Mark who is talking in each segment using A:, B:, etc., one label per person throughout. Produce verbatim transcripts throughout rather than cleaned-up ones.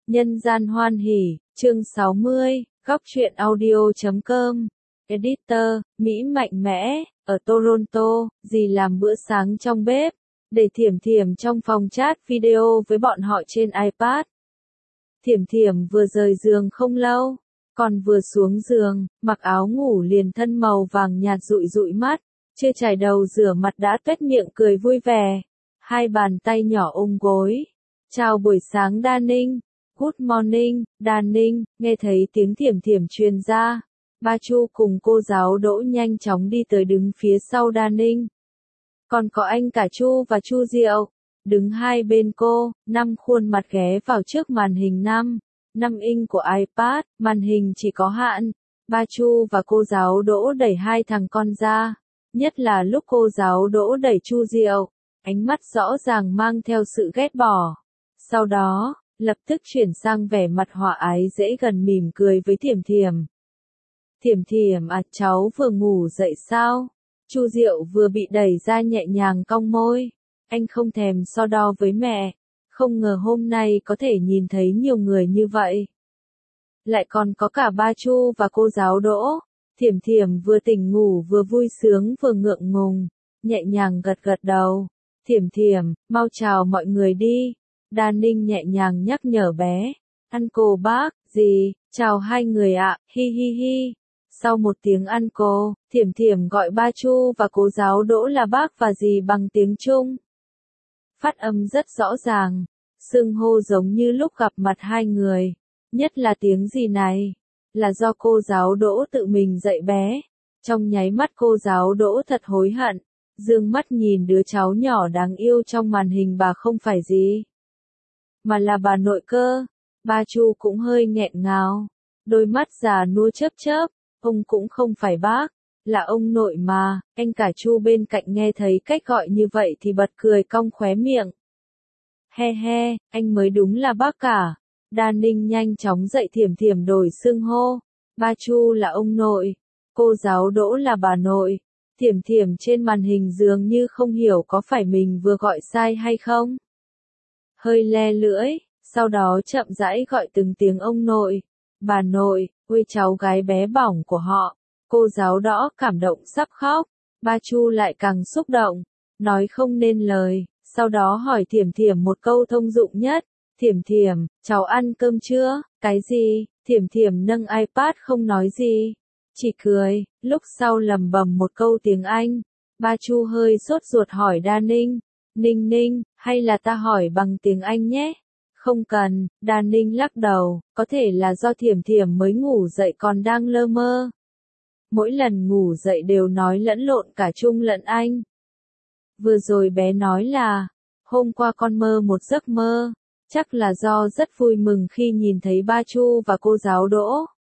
A: Nhân gian hoan hỉ, chương sáu mươi, góc truyện audio chấm com. Editor, Mỹ mạnh mẽ, ở Toronto, dì làm bữa sáng trong bếp, để Thiểm Thiểm trong phòng chat video với bọn họ trên iPad. Thiểm Thiểm vừa rời giường không lâu, còn vừa xuống giường, mặc áo ngủ liền thân màu vàng nhạt dụi dụi mắt, chưa chải đầu rửa mặt đã tuét miệng cười vui vẻ, hai bàn tay nhỏ ôm gối. Chào buổi sáng Đa Ninh. Good morning, Đa Ninh, nghe thấy tiếng Thiểm Thiểm truyền ra. Ba Chu cùng cô giáo Đỗ nhanh chóng đi tới đứng phía sau Đa Ninh. Còn có anh cả Chu và Chu Diệu, đứng hai bên cô, năm khuôn mặt ghé vào trước màn hình năm, năm inch của iPad, màn hình chỉ có hạn. Ba Chu và cô giáo Đỗ đẩy hai thằng con ra, nhất là lúc cô giáo Đỗ đẩy Chu Diệu, ánh mắt rõ ràng mang theo sự ghét bỏ. Sau đó, lập tức chuyển sang vẻ mặt hòa ái dễ gần mỉm cười với Thiểm Thiểm. Thiểm Thiểm à, cháu vừa ngủ dậy sao? Chu Diệu vừa bị đẩy ra nhẹ nhàng cong môi. Anh không thèm so đo với mẹ, không ngờ hôm nay có thể nhìn thấy nhiều người như vậy. Lại còn có cả ba Chu và cô giáo Đỗ. Thiểm Thiểm vừa tỉnh ngủ vừa vui sướng vừa ngượng ngùng, nhẹ nhàng gật gật đầu. Thiểm Thiểm, mau chào mọi người đi. Đa Ninh nhẹ nhàng nhắc nhở bé. Ăn cô bác, gì, chào hai người ạ, hi hi hi. Sau một tiếng ăn cô, Thiểm Thiểm gọi ba Chu và cô giáo Đỗ là bác và dì bằng tiếng Trung. Phát âm rất rõ ràng, xưng hô giống như lúc gặp mặt hai người, nhất là tiếng dì này, là do cô giáo Đỗ tự mình dạy bé. Trong nháy mắt cô giáo Đỗ thật hối hận, dương mắt nhìn đứa cháu nhỏ đáng yêu trong màn hình bà không phải gì, mà là bà nội cơ. Ba Chu cũng hơi nghẹn ngào, đôi mắt già nua chớp chớp, ông cũng không phải bác, là ông nội mà. Anh cả Chu bên cạnh nghe thấy cách gọi như vậy thì bật cười cong khóe miệng. He he, anh mới đúng là bác cả. Đa Ninh nhanh chóng dạy Thiểm Thiểm đổi xưng hô. Ba Chu là ông nội, cô giáo Đỗ là bà nội. Thiểm Thiểm trên màn hình dường như không hiểu có phải mình vừa gọi sai hay không, hơi le lưỡi, sau đó chậm rãi gọi từng tiếng ông nội, bà nội, ôi cháu gái bé bỏng của họ. Cô giáo Đỗ cảm động sắp khóc, ba Chu lại càng xúc động, nói không nên lời, sau đó hỏi Thiểm Thiểm một câu thông dụng nhất. Thiểm Thiểm, cháu ăn cơm chưa? Cái gì? Thiểm Thiểm nâng iPad không nói gì, chỉ cười, lúc sau lầm bầm một câu tiếng Anh. Ba Chu hơi sốt ruột hỏi Đa Ninh. Ninh Ninh, hay là ta hỏi bằng tiếng Anh nhé? Không cần, Đa Ninh lắc đầu, có thể là do Thiểm Thiểm mới ngủ dậy còn đang lơ mơ. Mỗi lần ngủ dậy đều nói lẫn lộn cả Trung lẫn Anh. Vừa rồi bé nói là, hôm qua con mơ một giấc mơ, chắc là do rất vui mừng khi nhìn thấy ba Chu và cô giáo Đỗ,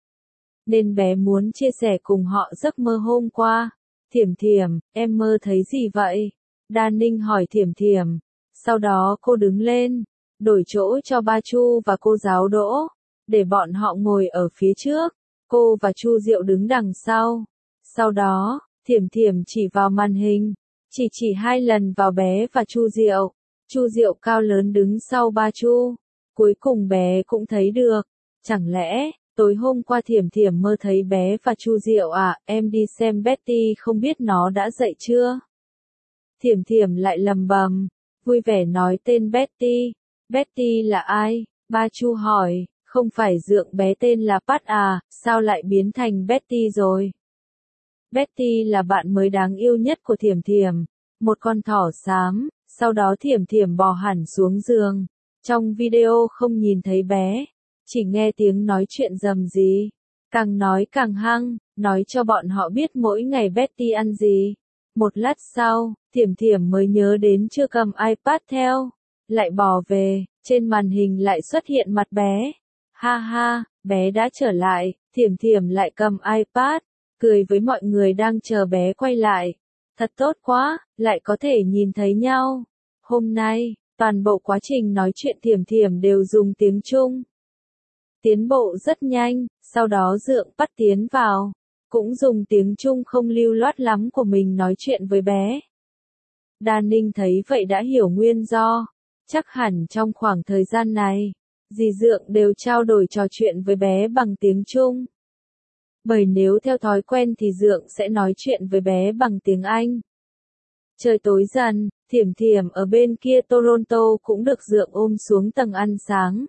A: nên bé muốn chia sẻ cùng họ giấc mơ hôm qua. Thiểm Thiểm, em mơ thấy gì vậy? Đa Ninh hỏi Thiểm Thiểm. Sau đó cô đứng lên, đổi chỗ cho ba Chu và cô giáo Đỗ, để bọn họ ngồi ở phía trước, cô và Chu Diệu đứng đằng sau. Sau đó, Thiểm Thiểm chỉ vào màn hình, chỉ chỉ hai lần vào bé và Chu Diệu. Chu Diệu cao lớn đứng sau ba Chu, cuối cùng bé cũng thấy được. Chẳng lẽ, tối hôm qua Thiểm Thiểm mơ thấy bé và Chu Diệu à? Em đi xem Betty không biết nó đã dậy chưa? Thiểm Thiểm lại lầm bầm, vui vẻ nói tên Betty. Betty là ai? Ba Chu hỏi, không phải dượng bé tên là Pat à, sao lại biến thành Betty rồi? Betty là bạn mới đáng yêu nhất của Thiểm Thiểm, một con thỏ xám. Sau đó Thiểm Thiểm bò hẳn xuống giường. Trong video không nhìn thấy bé, chỉ nghe tiếng nói chuyện rầm rì, càng nói càng hăng, nói cho bọn họ biết mỗi ngày Betty ăn gì. Một lát sau, Thiểm Thiểm mới nhớ đến chưa cầm iPad theo, lại bò về, trên màn hình lại xuất hiện mặt bé. Ha ha, bé đã trở lại. Thiểm Thiểm lại cầm iPad, cười với mọi người đang chờ bé quay lại. Thật tốt quá, lại có thể nhìn thấy nhau. Hôm nay, toàn bộ quá trình nói chuyện Thiểm Thiểm đều dùng tiếng Trung. Tiến bộ rất nhanh, sau đó dượng bắt tiến vào, cũng dùng tiếng Trung không lưu loát lắm của mình nói chuyện với bé. Đa Ninh thấy vậy đã hiểu nguyên do, chắc hẳn trong khoảng thời gian này, dì Dượng đều trao đổi trò chuyện với bé bằng tiếng Trung. Bởi nếu theo thói quen thì Dượng sẽ nói chuyện với bé bằng tiếng Anh. Trời tối dần, Thiểm Thiểm ở bên kia Toronto cũng được Dượng ôm xuống tầng ăn sáng.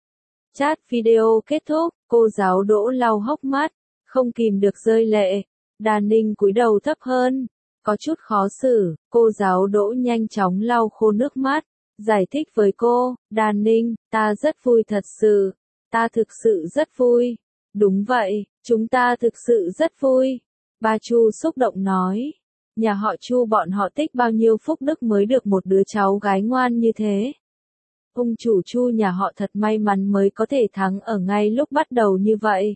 A: Chat video kết thúc, cô giáo Đỗ lau hốc mắt, không kìm được rơi lệ. Đa Ninh cúi đầu thấp hơn, có chút khó xử, cô giáo Đỗ nhanh chóng lau khô nước mắt, giải thích với cô, Đa Ninh, ta rất vui thật sự, ta thực sự rất vui. Đúng vậy, chúng ta thực sự rất vui. Ba Chu xúc động nói, nhà họ Chu bọn họ tích bao nhiêu phúc đức mới được một đứa cháu gái ngoan như thế. Ông chủ Chu nhà họ thật may mắn mới có thể thắng ở ngay lúc bắt đầu như vậy.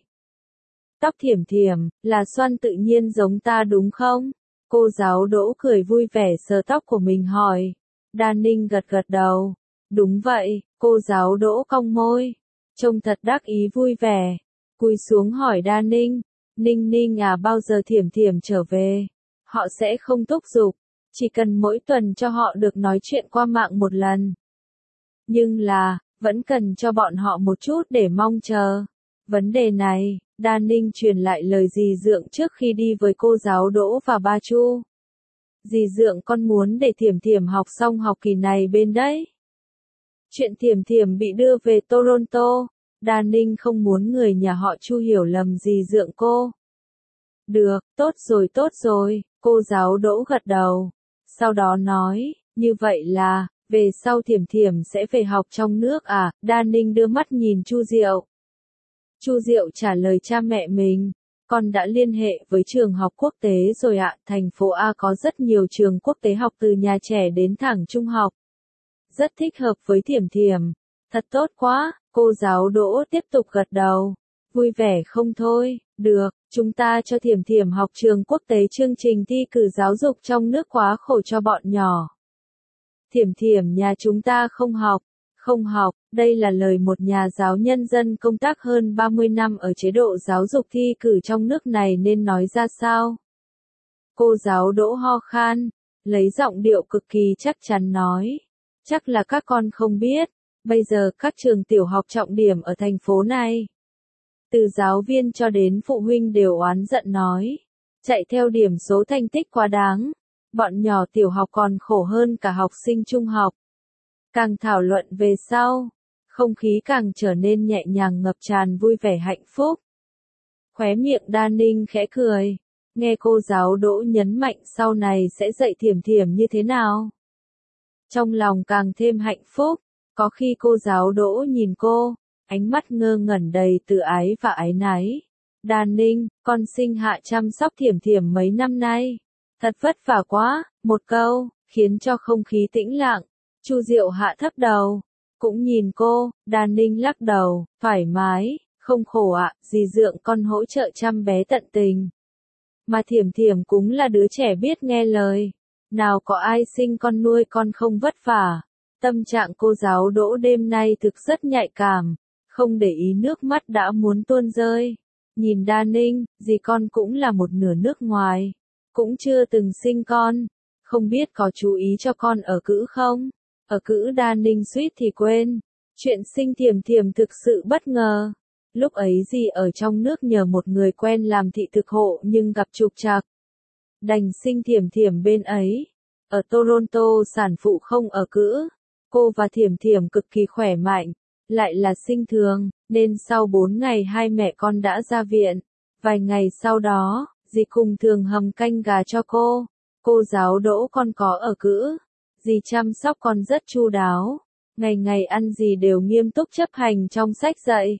A: Tóc Thiểm Thiểm, là xoăn tự nhiên giống ta đúng không? Cô giáo Đỗ cười vui vẻ sờ tóc của mình hỏi. Đa Ninh gật gật đầu. Đúng vậy, cô giáo Đỗ cong môi. Trông thật đắc ý vui vẻ. Cúi xuống hỏi Đa Ninh. Ninh Ninh à, bao giờ Thiểm Thiểm trở về? Họ sẽ không thúc giục. Chỉ cần mỗi tuần cho họ được nói chuyện qua mạng một lần. Nhưng là, vẫn cần cho bọn họ một chút để mong chờ. Vấn đề này, Đa Ninh truyền lại lời dì Dượng trước khi đi với cô giáo Đỗ và ba Chu. Dì Dượng con muốn để Thiểm Thiểm học xong học kỳ này bên đấy. Chuyện Thiểm Thiểm bị đưa về Toronto, Đa Ninh không muốn người nhà họ Chu hiểu lầm dì Dượng cô. Được, tốt rồi tốt rồi, cô giáo Đỗ gật đầu. Sau đó nói, như vậy là, về sau Thiểm Thiểm sẽ về học trong nước à? Đa Ninh đưa mắt nhìn Chu Diệu. Chu Diệu trả lời cha mẹ mình, con đã liên hệ với trường học quốc tế rồi ạ, thành phố A có rất nhiều trường quốc tế học từ nhà trẻ đến thẳng trung học. Rất thích hợp với Thiểm Thiểm. Thật tốt quá, cô giáo Đỗ tiếp tục gật đầu. Vui vẻ không thôi, được, chúng ta cho Thiểm Thiểm học trường quốc tế chương trình thi cử giáo dục trong nước quá khổ cho bọn nhỏ. Thiểm Thiểm nhà chúng ta không học. Không học, đây là lời một nhà giáo nhân dân công tác hơn ba mươi năm ở chế độ giáo dục thi cử trong nước này nên nói ra sao? Cô giáo Đỗ ho khan, lấy giọng điệu cực kỳ chắc chắn nói. Chắc là các con không biết, bây giờ các trường tiểu học trọng điểm ở thành phố này. Từ giáo viên cho đến phụ huynh đều oán giận nói. Chạy theo điểm số thành tích quá đáng. Bọn nhỏ tiểu học còn khổ hơn cả học sinh trung học. Càng thảo luận về sau, không khí càng trở nên nhẹ nhàng ngập tràn vui vẻ hạnh phúc. Khóe miệng Đa Ninh khẽ cười, nghe cô giáo Đỗ nhấn mạnh sau này sẽ dạy Thiểm Thiểm như thế nào. Trong lòng càng thêm hạnh phúc, có khi cô giáo Đỗ nhìn cô, ánh mắt ngơ ngẩn đầy tự ái và áy náy. Đa Ninh, con sinh hạ chăm sóc Thiểm Thiểm mấy năm nay. Thật vất vả quá, một câu, khiến cho không khí tĩnh lặng. Chu Diệu hạ thấp đầu, cũng nhìn cô. Đa Ninh lắc đầu, thoải mái, không khổ ạ, dì Dượng con hỗ trợ chăm bé tận tình. Mà Thiểm Thiểm cũng là đứa trẻ biết nghe lời, nào có ai sinh con nuôi con không vất vả. Tâm trạng cô giáo Đỗ đêm nay thực rất nhạy cảm, không để ý nước mắt đã muốn tuôn rơi. Nhìn Đa Ninh, dì con cũng là một nửa nước ngoài, cũng chưa từng sinh con, không biết có chú ý cho con ở cữ không? Ở cữ Đa Ninh suýt thì quên. Chuyện sinh Thiểm Thiểm thực sự bất ngờ. Lúc ấy dì ở trong nước nhờ một người quen làm thị thực hộ nhưng gặp trục trặc. Đành sinh Thiểm Thiểm bên ấy. Ở Toronto sản phụ không ở cữ. Cô và Thiểm Thiểm cực kỳ khỏe mạnh. Lại là sinh thường, nên sau bốn ngày hai mẹ con đã ra viện. Vài ngày sau đó, dì cùng thường hầm canh gà cho cô. Cô giáo Đỗ con có ở cữ. Dì chăm sóc con rất chu đáo, ngày ngày ăn gì đều nghiêm túc chấp hành trong sách dạy.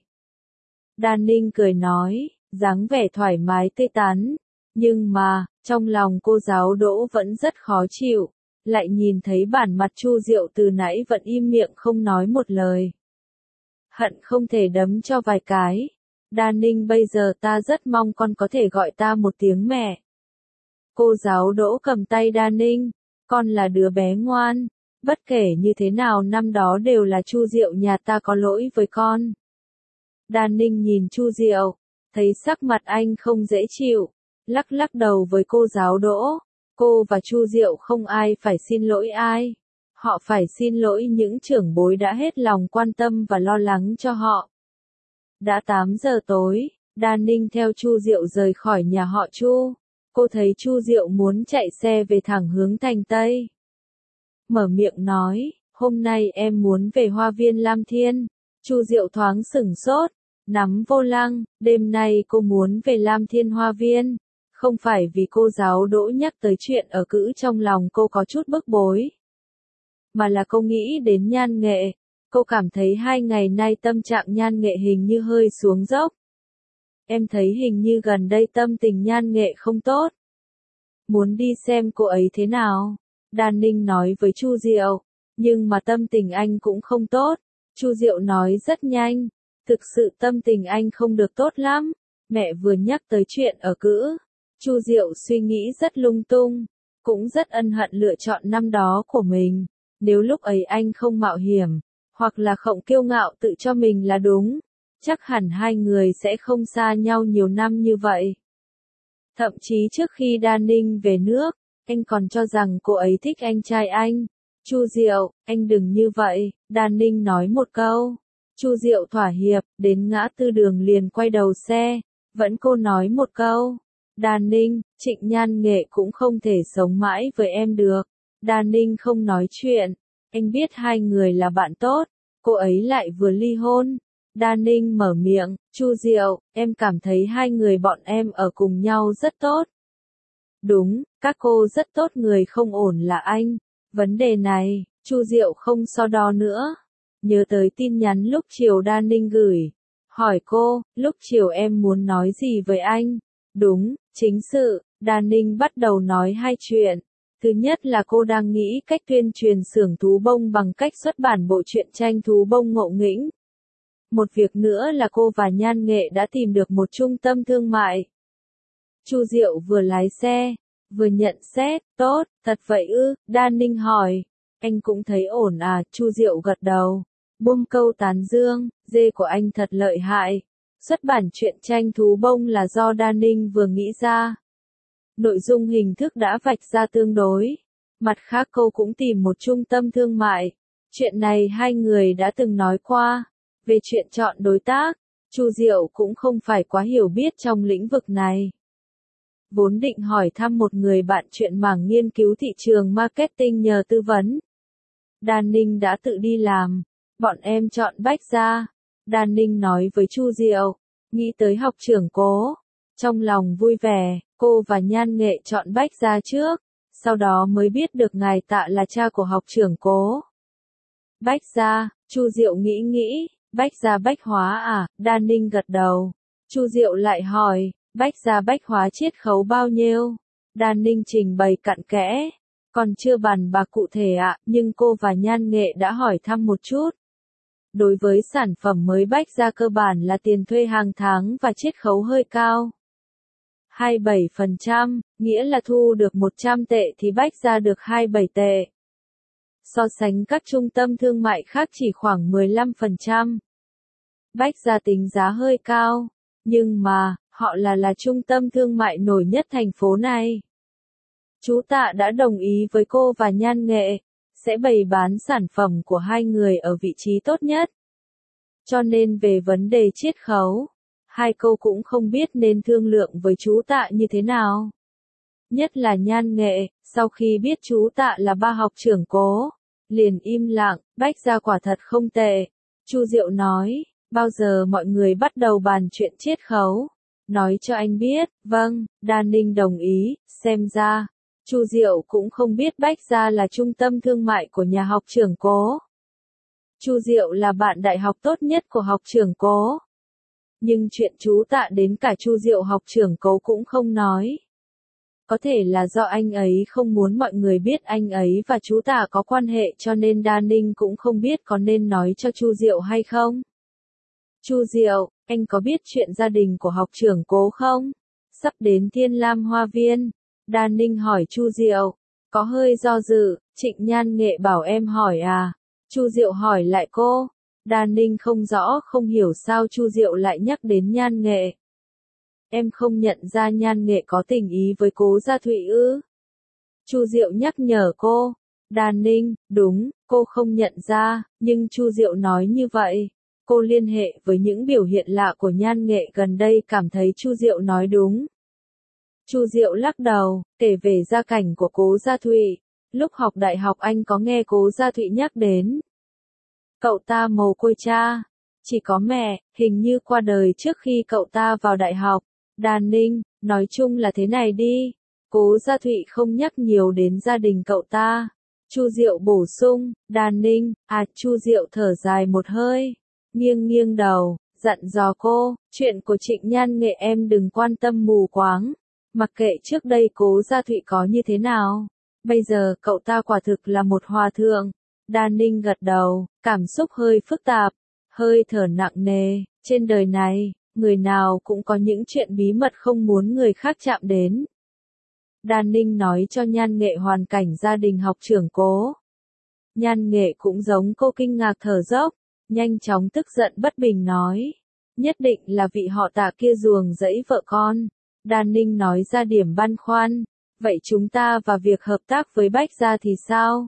A: Đa Ninh cười nói, dáng vẻ thoải mái tươi tắn, nhưng mà, trong lòng cô giáo Đỗ vẫn rất khó chịu, lại nhìn thấy bản mặt Chu Diệu từ nãy vẫn im miệng không nói một lời. Hận không thể đấm cho vài cái. Đa Ninh bây giờ ta rất mong con có thể gọi ta một tiếng mẹ. Cô giáo Đỗ cầm tay Đa Ninh. Con là đứa bé ngoan, bất kể như thế nào năm đó đều là Chu Diệu nhà ta có lỗi với con. Đa Ninh nhìn Chu Diệu, thấy sắc mặt anh không dễ chịu, lắc lắc đầu với cô giáo Đỗ. Cô và Chu Diệu không ai phải xin lỗi ai. Họ phải xin lỗi những trưởng bối đã hết lòng quan tâm và lo lắng cho họ. Đã tám giờ tối, Đan Ninh theo Chu Diệu rời khỏi nhà họ Chu. Cô thấy Chu Diệu muốn chạy xe về thẳng hướng thành Tây. Mở miệng nói, hôm nay em muốn về Hoa viên Lam Thiên. Chu Diệu thoáng sửng sốt, nắm vô lăng, đêm nay cô muốn về Lam Thiên Hoa viên. Không phải vì cô giáo Đỗ nhắc tới chuyện ở cữ trong lòng cô có chút bức bối. Mà là cô nghĩ đến Nhan Nghệ. Cô cảm thấy hai ngày nay tâm trạng Nhan Nghệ hình như hơi xuống dốc. Em thấy hình như gần đây tâm tình Nhan Nghệ không tốt. Muốn đi xem cô ấy thế nào? Đan Ninh nói với Chu Diệu. Nhưng mà tâm tình anh cũng không tốt. Chu Diệu nói rất nhanh. Thực sự tâm tình anh không được tốt lắm. Mẹ vừa nhắc tới chuyện ở cữ. Chu Diệu suy nghĩ rất lung tung. Cũng rất ân hận lựa chọn năm đó của mình. Nếu lúc ấy anh không mạo hiểm. Hoặc là không kiêu ngạo tự cho mình là đúng. Chắc hẳn hai người sẽ không xa nhau nhiều năm như vậy. Thậm chí trước khi Đan Ninh về nước, anh còn cho rằng cô ấy thích anh trai anh. Chu Diệu, anh đừng như vậy, Đan Ninh nói một câu. Chu Diệu thỏa hiệp, đến ngã tư đường liền quay đầu xe. Vẫn cô nói một câu. Đan Ninh, Trịnh Nhan Nghệ cũng không thể sống mãi với em được. Đan Ninh không nói chuyện. Anh biết hai người là bạn tốt. Cô ấy lại vừa ly hôn. Đan Ninh mở miệng, Chu Diệu, em cảm thấy hai người bọn em ở cùng nhau rất tốt. Đúng, các cô rất tốt, người không ổn là anh. Vấn đề này, Chu Diệu không so đo nữa. Nhớ tới tin nhắn lúc chiều Đan Ninh gửi. Hỏi cô, lúc chiều em muốn nói gì với anh? Đúng, chính sự, Đan Ninh bắt đầu nói hai chuyện. Thứ nhất là cô đang nghĩ cách tuyên truyền xưởng thú bông bằng cách xuất bản bộ truyện tranh thú bông ngộ nghĩnh. Một việc nữa là cô và Nhan Nghệ đã tìm được một trung tâm thương mại. Chu Diệu vừa lái xe, vừa nhận xét, tốt, thật vậy ư, Đan Ninh hỏi. Anh cũng thấy ổn à, Chu Diệu gật đầu. Buông câu tán dương, dê của anh thật lợi hại. Xuất bản truyện tranh thú bông là do Đan Ninh vừa nghĩ ra. Nội dung hình thức đã vạch ra tương đối. Mặt khác cô cũng tìm một trung tâm thương mại. Chuyện này hai người đã từng nói qua. Về chuyện chọn đối tác, Chu Diệu cũng không phải quá hiểu biết trong lĩnh vực này. Vốn định hỏi thăm một người bạn chuyện mảng nghiên cứu thị trường marketing nhờ tư vấn. Đan Ninh đã tự đi làm. Bọn em chọn Bách Gia. Đan Ninh nói với Chu Diệu. Nghĩ tới học trưởng Cố. Trong lòng vui vẻ, cô và Nhan Nghệ chọn Bách Gia trước. Sau đó mới biết được ngài Tạ là cha của học trưởng Cố. Bách Gia, Chu Diệu nghĩ nghĩ. Bách Gia Bách Hóa à? Đan Ninh gật đầu. Chu Diệu lại hỏi, Bách Gia Bách Hóa chiết khấu bao nhiêu? Đan Ninh trình bày cặn kẽ. Còn chưa bàn bạc cụ thể ạ, nhưng cô và Nhan Nghệ đã hỏi thăm một chút. Đối với sản phẩm mới Bách Gia cơ bản là tiền thuê hàng tháng và chiết khấu hơi cao. hai mươi bảy phần trăm, nghĩa là thu được một trăm tệ thì Bách Gia được hai mươi bảy tệ. So sánh các trung tâm thương mại khác chỉ khoảng mười lăm phần trăm. Bách Gia tính giá hơi cao, nhưng mà, họ là là trung tâm thương mại nổi nhất thành phố này. Chú Tạ đã đồng ý với cô và Nhan Nghệ, sẽ bày bán sản phẩm của hai người ở vị trí tốt nhất. Cho nên về vấn đề chiết khấu, hai cô cũng không biết nên thương lượng với chú Tạ như thế nào. Nhất là Nhan Nghệ, sau khi biết chú Tạ là ba học trưởng Cố, liền im lặng, Bách Gia quả thật không tệ. Chu Diệu nói, bao giờ mọi người bắt đầu bàn chuyện chiết khấu? Nói cho anh biết, vâng, Đan Ninh đồng ý, xem ra. Chu Diệu cũng không biết Bách Gia là trung tâm thương mại của nhà học trưởng Cố. Chu Diệu là bạn đại học tốt nhất của học trưởng Cố. Nhưng chuyện chú Tạ đến cả Chu Diệu học trưởng Cố cũng không nói. Có thể là do anh ấy không muốn mọi người biết anh ấy và chú Tạ có quan hệ cho nên Đan Ninh cũng không biết có nên nói cho Chu Diệu hay không. Chu Diệu, anh có biết chuyện gia đình của học trưởng Cố không? Sắp đến Thiên Lam Hoa Viên. Đan Ninh hỏi Chu Diệu. Có hơi do dự, Trịnh Nhan Nghệ bảo em hỏi à? Chu Diệu hỏi lại cô. Đan Ninh không rõ không hiểu sao Chu Diệu lại nhắc đến Nhan Nghệ. Em không nhận ra Nhan Nghệ có tình ý với Cố Gia Thụy ư? Chu Diệu nhắc nhở cô. Đan Ninh, đúng, cô không nhận ra, nhưng Chu Diệu nói như vậy. Cô liên hệ với những biểu hiện lạ của Nhan Nghệ gần đây cảm thấy Chu Diệu nói đúng. Chu Diệu lắc đầu, kể về gia cảnh của Cố Gia Thụy. Lúc học đại học anh có nghe Cố Gia Thụy nhắc đến. Cậu ta mồ côi cha, chỉ có mẹ, hình như qua đời trước khi cậu ta vào đại học. Đan Ninh, nói chung là thế này đi. Cố Gia Thụy không nhắc nhiều đến gia đình cậu ta. Chu Diệu bổ sung, Đan Ninh, à Chu Diệu thở dài một hơi, nghiêng nghiêng đầu, dặn dò cô, chuyện của Trịnh Nhan Nghệ em đừng quan tâm mù quáng. Mặc kệ trước đây Cố Gia Thụy có như thế nào, bây giờ cậu ta quả thực là một hòa thượng. Đan Ninh gật đầu, cảm xúc hơi phức tạp, hơi thở nặng nề, trên đời này, người nào cũng có những chuyện bí mật không muốn người khác chạm đến. Đan Ninh nói cho Nhan Nghệ hoàn cảnh gia đình học trưởng Cố. Nhan Nghệ cũng giống cô kinh ngạc thở dốc, nhanh chóng tức giận bất bình nói. Nhất định là vị họ Tạ kia ruồng rẫy vợ con. Đan Ninh nói ra điểm băn khoăn. Vậy chúng ta và việc hợp tác với Bách Gia thì sao?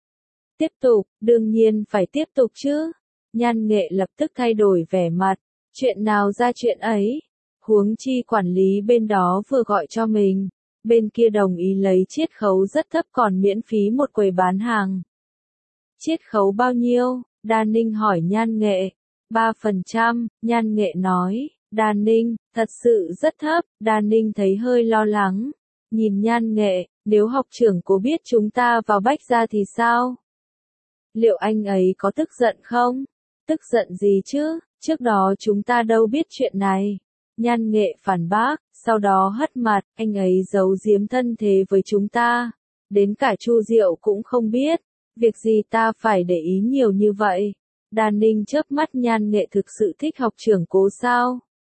A: Tiếp tục, đương nhiên phải tiếp tục chứ. Nhan Nghệ lập tức thay đổi vẻ mặt. Chuyện nào ra chuyện ấy. Huống chi quản lý bên đó vừa gọi cho mình. Bên kia đồng ý lấy chiết khấu rất thấp còn miễn phí một quầy bán hàng. Chiết khấu bao nhiêu? Đan Ninh hỏi Nhan Nghệ. ba phần trăm, Nhan Nghệ nói. Đan Ninh, thật sự rất thấp. Đan Ninh thấy hơi lo lắng. Nhìn Nhan Nghệ, nếu học trưởng Cố biết chúng ta vào Bách Gia thì sao? Liệu anh ấy có tức giận không? Tức giận gì chứ, trước đó chúng ta đâu biết chuyện này. Nhan Nghệ phản bác, sau đó hất mặt, anh ấy giấu giếm thân thế với chúng ta. Đến cả Chu Diệu cũng không biết, việc gì ta phải để ý nhiều như vậy. Đan Ninh chớp mắt, Nhan Nghệ thực sự thích học trưởng Cố sao?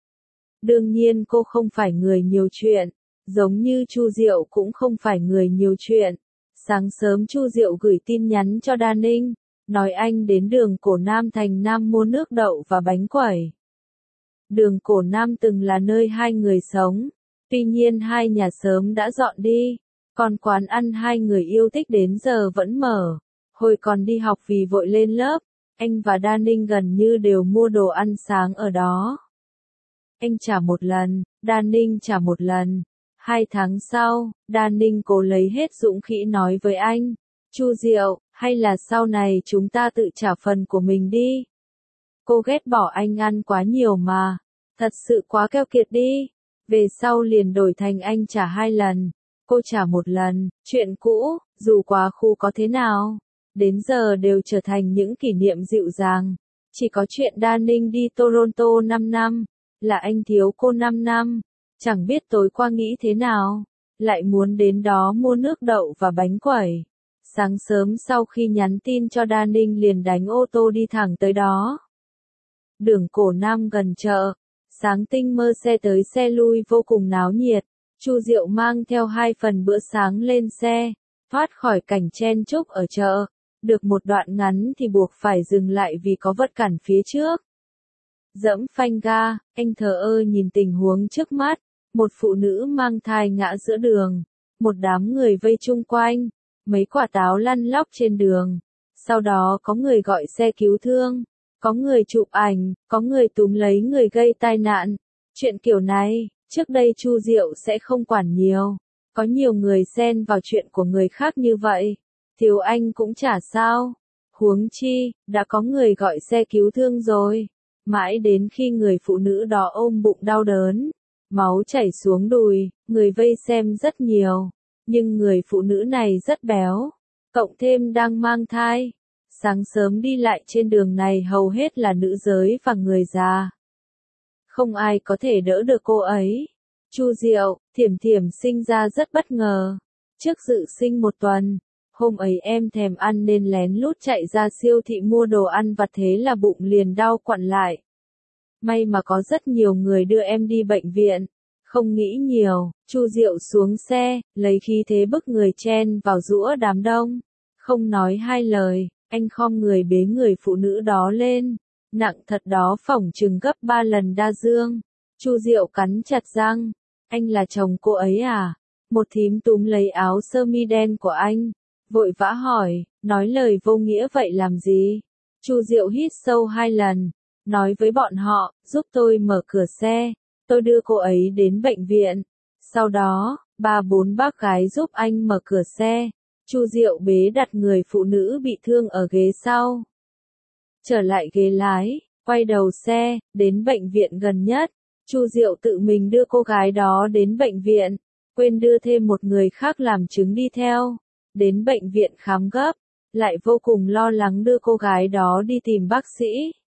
A: Đương nhiên cô không phải người nhiều chuyện, giống như Chu Diệu cũng không phải người nhiều chuyện. Sáng sớm Chu Diệu gửi tin nhắn cho Đan Ninh, nói anh đến đường Cổ Nam thành Nam mua nước đậu và bánh quẩy. Đường Cổ Nam từng là nơi hai người sống, tuy nhiên hai nhà sớm đã dọn đi, còn quán ăn hai người yêu thích đến giờ vẫn mở. Hồi còn đi học vì vội lên lớp, anh và Đan Ninh gần như đều mua đồ ăn sáng ở đó. Anh trả một lần, Đan Ninh trả một lần. Hai tháng sau, Đan Ninh cố lấy hết dũng khí nói với anh, Chu Diệu, hay là sau này chúng ta tự trả phần của mình đi. Cô ghét bỏ anh ăn quá nhiều mà, thật sự quá keo kiệt đi. Về sau liền đổi thành anh trả hai lần, cô trả một lần, chuyện cũ, dù quá khứ có thế nào, đến giờ đều trở thành những kỷ niệm dịu dàng. Chỉ có chuyện Đan Ninh đi Toronto năm năm, là anh thiếu cô năm năm. Chẳng biết tối qua nghĩ thế nào, lại muốn đến đó mua nước đậu và bánh quẩy. Sáng sớm sau khi nhắn tin cho Đan Ninh liền đánh ô tô đi thẳng tới đó. Đường Cổ Nam gần chợ, sáng tinh mơ xe tới xe lui vô cùng náo nhiệt. Chu Diệu mang theo hai phần bữa sáng lên xe, thoát khỏi cảnh chen chúc ở chợ. Được một đoạn ngắn thì buộc phải dừng lại vì có vật cản phía trước. Dẫm phanh ga, anh thờ ơ nhìn tình huống trước mắt. Một phụ nữ mang thai ngã giữa đường, một đám người vây chung quanh, mấy quả táo lăn lóc trên đường. Sau đó có người gọi xe cứu thương, có người chụp ảnh, có người túm lấy người gây tai nạn. Chuyện kiểu này, trước đây Chu Diệu sẽ không quản nhiều. Có nhiều người xen vào chuyện của người khác như vậy, thiếu anh cũng chả sao. Huống chi, đã có người gọi xe cứu thương rồi. Mãi đến khi người phụ nữ đó ôm bụng đau đớn, máu chảy xuống đùi, người vây xem rất nhiều, nhưng người phụ nữ này rất béo, cộng thêm đang mang thai. Sáng sớm đi lại trên đường này hầu hết là nữ giới và người già. Không ai có thể đỡ được cô ấy. Chu Diệu, Thiểm Thiểm sinh ra rất bất ngờ. Trước dự sinh một tuần, hôm ấy em thèm ăn nên lén lút chạy ra siêu thị mua đồ ăn vặt, thế là bụng liền đau quặn lại. May mà có rất nhiều người đưa em đi bệnh viện. Không nghĩ nhiều, Chu Diệu xuống xe, lấy khí thế bức người chen vào giữa đám đông. Không nói hai lời, anh khom người bế người phụ nữ đó lên. Nặng thật đó, phỏng chừng gấp ba lần đa dương. Chu Diệu cắn chặt răng. Anh là chồng cô ấy à? Một thím túm lấy áo sơ mi đen của anh. vội vã hỏi, nói lời vô nghĩa vậy làm gì? Chu Diệu hít sâu hai lần, nói với bọn họ, giúp tôi mở cửa xe, tôi đưa cô ấy đến bệnh viện. Sau đó, ba bốn bác gái giúp anh mở cửa xe. Chu Diệu bế đặt người phụ nữ bị thương ở ghế sau. Trở lại ghế lái, quay đầu xe, đến bệnh viện gần nhất. Chu Diệu tự mình đưa cô gái đó đến bệnh viện, quên đưa thêm một người khác làm chứng đi theo. Đến bệnh viện khám gấp, lại vô cùng lo lắng đưa cô gái đó đi tìm bác sĩ.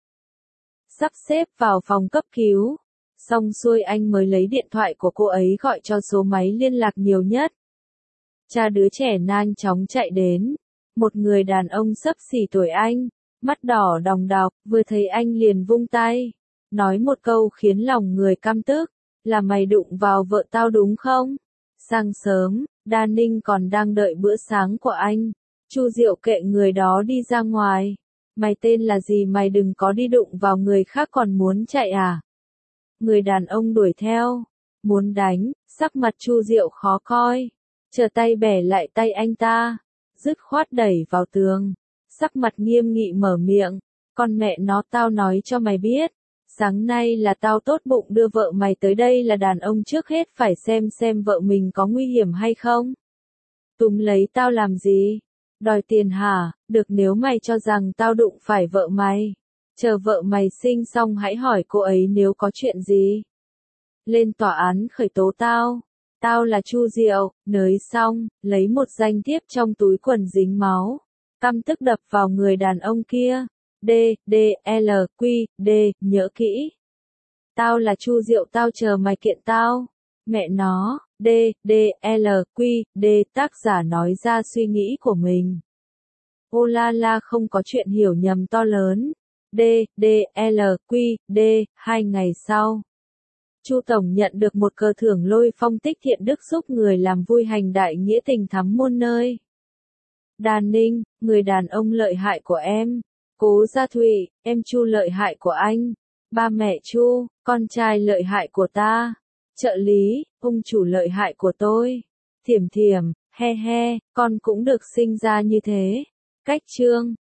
A: Sắp xếp vào phòng cấp cứu. Xong xuôi anh mới lấy điện thoại của cô ấy gọi cho số máy liên lạc nhiều nhất. Cha đứa trẻ nhanh chóng chạy đến. Một người đàn ông xấp xỉ tuổi anh, mắt đỏ đòng đọc, vừa thấy anh liền vung tay. Nói một câu khiến lòng người căm tức, là mày đụng vào vợ tao đúng không? Sáng sớm, Đa Ninh còn đang đợi bữa sáng của anh. Chu Diệu kệ người đó đi ra ngoài. Mày tên là gì, mày đừng có đi đụng vào người khác còn muốn chạy à? Người đàn ông đuổi theo, muốn đánh, sắc mặt Chu Diệu khó coi. Trở tay bẻ lại tay anh ta, dứt khoát đẩy vào tường. Sắc mặt nghiêm nghị mở miệng, con mẹ nó tao nói cho mày biết. Sáng nay là tao tốt bụng đưa vợ mày tới đây là đàn ông trước hết phải xem xem vợ mình có nguy hiểm hay không. Túm lấy tao làm gì? Đòi tiền hả? Được, nếu mày cho rằng tao đụng phải vợ mày, chờ vợ mày sinh xong hãy hỏi cô ấy nếu có chuyện gì. Lên tòa án khởi tố tao. Tao là Chu Diệu. Nới xong, lấy một danh thiếp trong túi quần dính máu, căm tức đập vào người đàn ông kia. D, D, L, Q, D, nhớ kỹ. Tao là Chu Diệu, tao chờ mày kiện tao. Mẹ nó, D, D, L, Q, D, tác giả nói ra suy nghĩ của mình. Ô la la, không có chuyện hiểu nhầm to lớn. D, D, L, Q, D, hai ngày sau. Chu Tổng nhận được một cờ thưởng Lôi Phong Tích Thiện Đức giúp người làm vui hành đại nghĩa tình thắm muôn nơi. Đa Ninh, người đàn ông lợi hại của em. Cố Gia Thụy, em Chu lợi hại của anh. Ba mẹ Chu, con trai lợi hại của ta. Trợ lý, ông chủ lợi hại của tôi. Thiểm Thiểm, he he, con cũng được sinh ra như thế. Cách chương